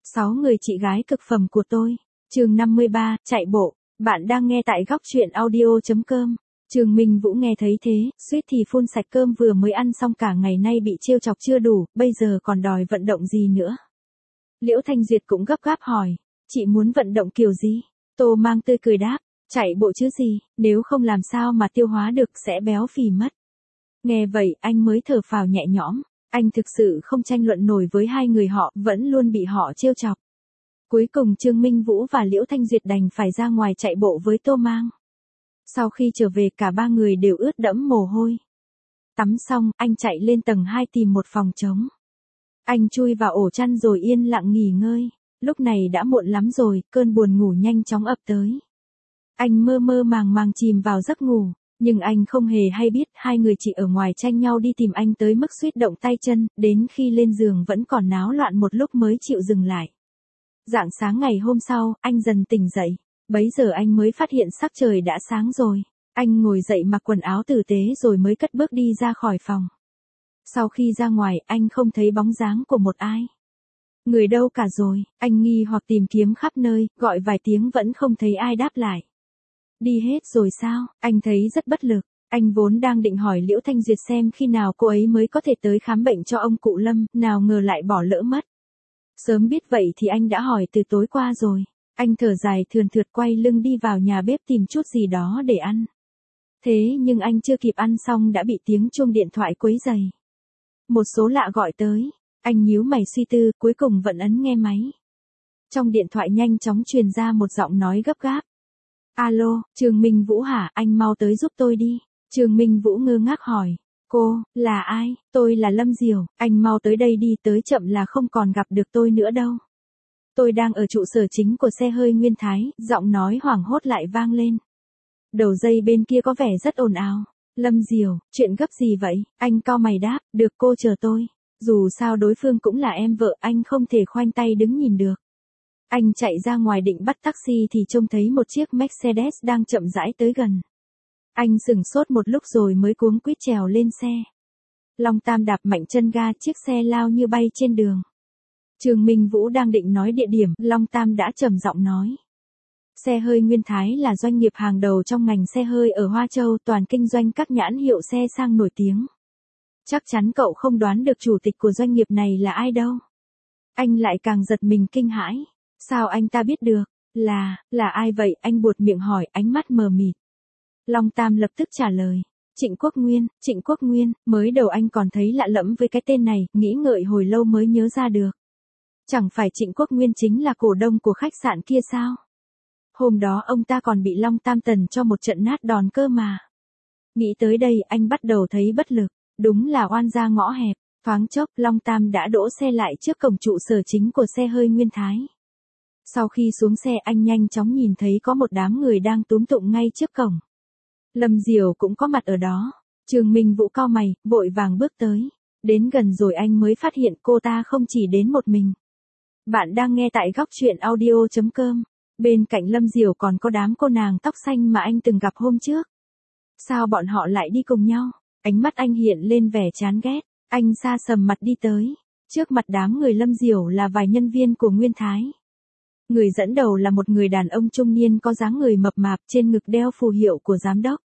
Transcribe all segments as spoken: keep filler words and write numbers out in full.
Sáu người chị gái cực phẩm của tôi. Chương năm mươi ba, chạy bộ. Bạn đang nghe tại góc truyện audio chấm com. Trương Minh Vũ nghe thấy thế, suýt thì phun sạch cơm vừa mới ăn xong cả ngày nay bị trêu chọc chưa đủ, bây giờ còn đòi vận động gì nữa. Liễu Thanh Duyệt cũng gấp gáp hỏi, chị muốn vận động kiểu gì? Tô Mang tươi cười đáp, chạy bộ chứ gì, nếu không làm sao mà tiêu hóa được sẽ béo phì mất. Nghe vậy anh mới thở phào nhẹ nhõm, anh thực sự không tranh luận nổi với hai người họ, vẫn luôn bị họ trêu chọc. Cuối cùng Trương Minh Vũ và Liễu Thanh Duyệt đành phải ra ngoài chạy bộ với Tô Mang. Sau khi trở về cả ba người đều ướt đẫm mồ hôi. Tắm xong, anh chạy lên tầng hai tìm một phòng trống. Anh chui vào ổ chăn rồi yên lặng nghỉ ngơi. Lúc này đã muộn lắm rồi, cơn buồn ngủ nhanh chóng ập tới. Anh mơ mơ màng màng chìm vào giấc ngủ, nhưng anh không hề hay biết hai người chị ở ngoài tranh nhau đi tìm anh tới mức suýt động tay chân, đến khi lên giường vẫn còn náo loạn một lúc mới chịu dừng lại. Rạng sáng ngày hôm sau, anh dần tỉnh dậy. Bấy giờ anh mới phát hiện sắc trời đã sáng rồi. Anh ngồi dậy mặc quần áo tử tế rồi mới cất bước đi ra khỏi phòng. Sau khi ra ngoài, anh không thấy bóng dáng của một ai. Người đâu cả rồi, anh nghi hoặc tìm kiếm khắp nơi, gọi vài tiếng vẫn không thấy ai đáp lại. Đi hết rồi sao? Anh thấy rất bất lực. Anh vốn đang định hỏi Liễu Thanh Duyệt xem khi nào cô ấy mới có thể tới khám bệnh cho ông cụ Lâm, nào ngờ lại bỏ lỡ mất. Sớm biết vậy thì anh đã hỏi từ tối qua rồi. Anh thở dài thườn thượt quay lưng đi vào nhà bếp tìm chút gì đó để ăn. Thế nhưng anh chưa kịp ăn xong đã bị tiếng chuông điện thoại quấy rầy. Một số lạ gọi tới. Anh nhíu mày suy tư, cuối cùng vẫn ấn nghe máy. Trong điện thoại nhanh chóng truyền ra một giọng nói gấp gáp. Alo, Trương Minh Vũ hả, anh mau tới giúp tôi đi. Trương Minh Vũ ngơ ngác hỏi. Cô, là ai? Tôi là Lâm Diều, anh mau tới đây đi, tới chậm là không còn gặp được tôi nữa đâu. Tôi đang ở trụ sở chính của xe hơi Nguyên Thái, giọng nói hoảng hốt lại vang lên. Đầu dây bên kia có vẻ rất ồn ào. Lâm Diều, chuyện gấp gì vậy? Anh cau mày đáp, được cô chờ tôi. Dù sao đối phương cũng là em vợ, anh không thể khoanh tay đứng nhìn được. Anh chạy ra ngoài định bắt taxi thì trông thấy một chiếc Mercedes đang chậm rãi tới gần. Anh sửng sốt một lúc rồi mới cuống quýt trèo lên xe. Long Tam đạp mạnh chân ga, chiếc xe lao như bay trên đường. Trương Minh Vũ đang định nói địa điểm, Long Tam đã trầm giọng nói. Xe hơi Nguyên Thái là doanh nghiệp hàng đầu trong ngành xe hơi ở Hoa Châu, toàn kinh doanh các nhãn hiệu xe sang nổi tiếng. Chắc chắn cậu không đoán được chủ tịch của doanh nghiệp này là ai đâu. Anh lại càng giật mình kinh hãi. Sao anh ta biết được? Là, là ai vậy? Anh buột miệng hỏi, ánh mắt mờ mịt. Long Tam lập tức trả lời. Trịnh Quốc Nguyên, Trịnh Quốc Nguyên, mới đầu anh còn thấy lạ lẫm với cái tên này, nghĩ ngợi hồi lâu mới nhớ ra được. Chẳng phải Trịnh Quốc Nguyên chính là cổ đông của khách sạn kia sao? Hôm đó ông ta còn bị Long Tam tần cho một trận nát đòn cơ mà. Nghĩ tới đây anh bắt đầu thấy bất lực, đúng là oan gia ngõ hẹp. Thoáng chốc Long Tam đã đỗ xe lại trước cổng trụ sở chính của xe hơi Nguyên Thái. Sau khi xuống xe anh nhanh chóng nhìn thấy có một đám người đang túm tụng ngay trước cổng. Lâm Diều cũng có mặt ở đó. Trương Minh Vũ cau mày, vội vàng bước tới. Đến gần rồi anh mới phát hiện cô ta không chỉ đến một mình. Bạn đang nghe tại góc truyện audio chấm com. Bên cạnh Lâm Diều còn có đám cô nàng tóc xanh mà anh từng gặp hôm trước. Sao bọn họ lại đi cùng nhau? Ánh mắt anh hiện lên vẻ chán ghét. Anh sa sầm mặt đi tới. Trước mặt đám người Lâm Diều là vài nhân viên của Nguyên Thái. Người dẫn đầu là một người đàn ông trung niên có dáng người mập mạp, trên ngực đeo phù hiệu của giám đốc.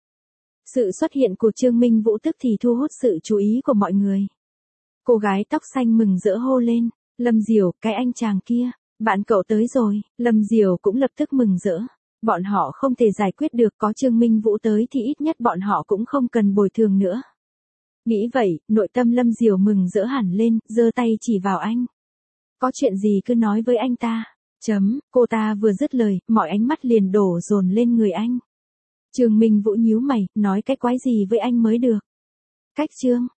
Sự xuất hiện của Trương Minh Vũ tức thì thu hút sự chú ý của mọi người. Cô gái tóc xanh mừng rỡ hô lên. Lâm Diều, cái anh chàng kia, bạn cậu tới rồi. Lâm Diều cũng lập tức mừng rỡ. Bọn họ không thể giải quyết được, có Trương Minh Vũ tới thì ít nhất bọn họ cũng không cần bồi thường nữa. Nghĩ vậy, nội tâm Lâm Diều mừng rỡ hẳn lên, giơ tay chỉ vào anh. Có chuyện gì cứ nói với anh ta. Chấm, cô ta vừa dứt lời, mọi ánh mắt liền đổ dồn lên người anh. Trương Minh Vũ nhíu mày, nói cái quái gì với anh mới được. Cách Trương,